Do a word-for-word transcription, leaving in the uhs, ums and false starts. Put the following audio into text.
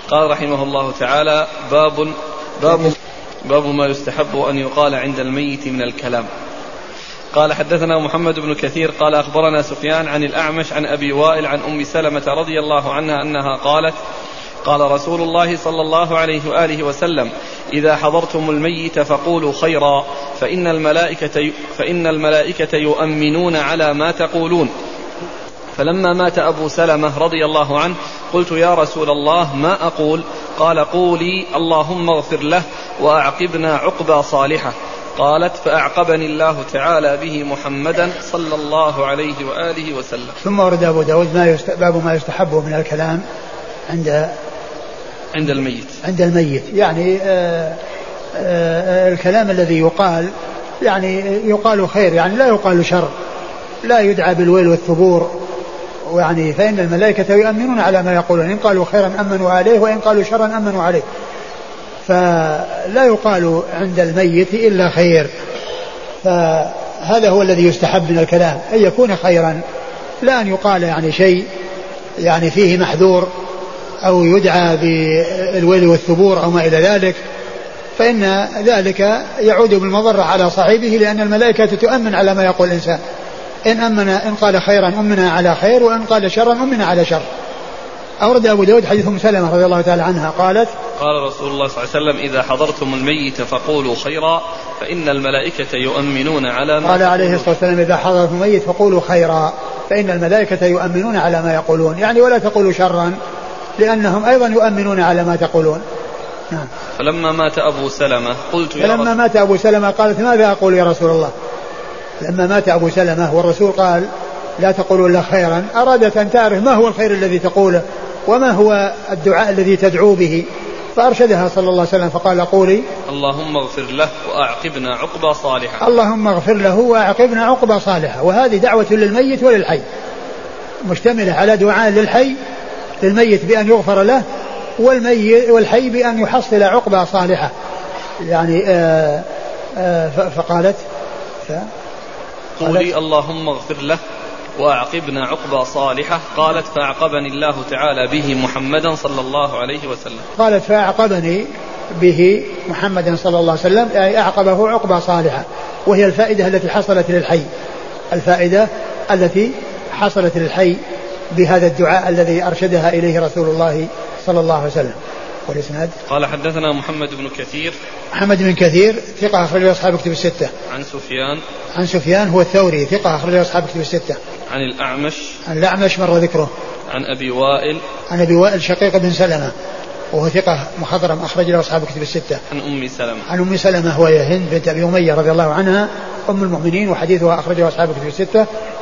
قال رحمه الله تعالى: باب باب باب ما يستحب أن يقال عند الميت من الكلام. قال: حدثنا محمد بن كثير قال أخبرنا سفيان عن الأعمش عن أبي وائل عن أم سلمة رضي الله عنها أنها قالت: قال رسول الله صلى الله عليه وآله وسلم: إذا حضرتم الميت فقولوا خيرا فإن الملائكة, فإن الملائكة يؤمنون على ما تقولون. فلما مات أبو سلمة رضي الله عنه قلت: يا رسول الله ما أقول؟ قال: قولي اللهم اغفر له وأعقبنا عقبى صالحة. قالت: فأعقبني الله تعالى به محمدا صلى الله عليه وآله وسلم. ثم ورد أبو داود ما يست... باب ما يستحب من الكلام عند عند الميت عند الميت يعني آآ آآ الكلام الذي يقال يعني يقال خير، يعني لا يقال شر، لا يدعى بالويل والثبور، يعني فإن الملائكة يؤمنون على ما يقولون، إن قالوا خيرا أمنوا عليه وإن قالوا شرا أمنوا عليه. فلا يقال عند الميت إلا خير، فهذا هو الذي يستحب من الكلام، أن يكون خيرا، لا أن يقال يعني شيء يعني فيه محذور أو يدعى بالويل والثبور أو ما إلى ذلك، فإن ذلك يعود بالمضرة على صاحبه، لأن الملائكة تؤمن على ما يقول الإنسان، إن أمن إن قال خيرا أمنا على خير وإن قال شرا أمنا على شر. أورد أبو داود حديث أم سلمة رضي الله تعالى عنها قالت: قال رسول الله صلى الله عليه وسلم: إذا حضرتم الميت فقولوا خيرا فإن الملائكة يؤمنون على ما قال عليه الصلاة والسلام: إذا حضرتم الميت فقولوا خيرا فإن الملائكة يؤمنون على ما يقولون، يعني ولا تقولوا شرا لأنهم أيضا يؤمنون على ما تقولون. نعم. فلما مات أبو سلمة قلت يا فلما مات أبو سلمة قالت: ماذا أقول يا رسول الله؟ لما مات أبو سلمة والرسول قال: لا تقولوا إلا خيرا، أرادت أن تعرف ما هو الخير الذي تقوله وما هو الدعاء الذي تدعو به، فأرشدها صلى الله عليه وسلم فقال: قولي اللهم اغفر له وأعقبنا عقبى صالحة. اللهم اغفر له وأعقبنا عقبى صالحة. وهذه دعوة للميت وللحي، مشتملة على دعاء للحي للميت بأن يغفر له، والميت والحي بأن يحصل عقبى صالحة. يعني آآ آآ فقالت ف قولي اللهم اغفر له وأعقبنا عقبى صالحة. قالت: فأعقبني الله تعالى به محمدا صلى الله عليه وسلم. قالت: فأعقبني به محمدا صلى الله عليه وسلم، أي أعقبه عقبى صالحة، وهي الفائدة التي حصلت للحي، الفائدة التي حصلت للحي بهذا الدعاء الذي أرشدها إليه رسول الله صلى الله عليه وسلم. والإسناد: قال حدثنا محمد بن كثير. محمد بن كثير ثقة أخرجه أصحاب كتب الستة. عن سفيان. عن سفيان هو الثوري ثقة أخرجه أصحاب كتب الستة. عن الأعمش. عن الأعمش مر ذكره. عن أبي وائل. عن أبي وائل شقيق بن سلمة وهو ثقة مخضرم أخرج له أصحاب كتب الستة. عن أم سلمة. عن أم سلمة هو هند بنت أبي أمية رضي الله عنها أم المؤمنين، وحديثها أخرجه أصحاب كتب الستة.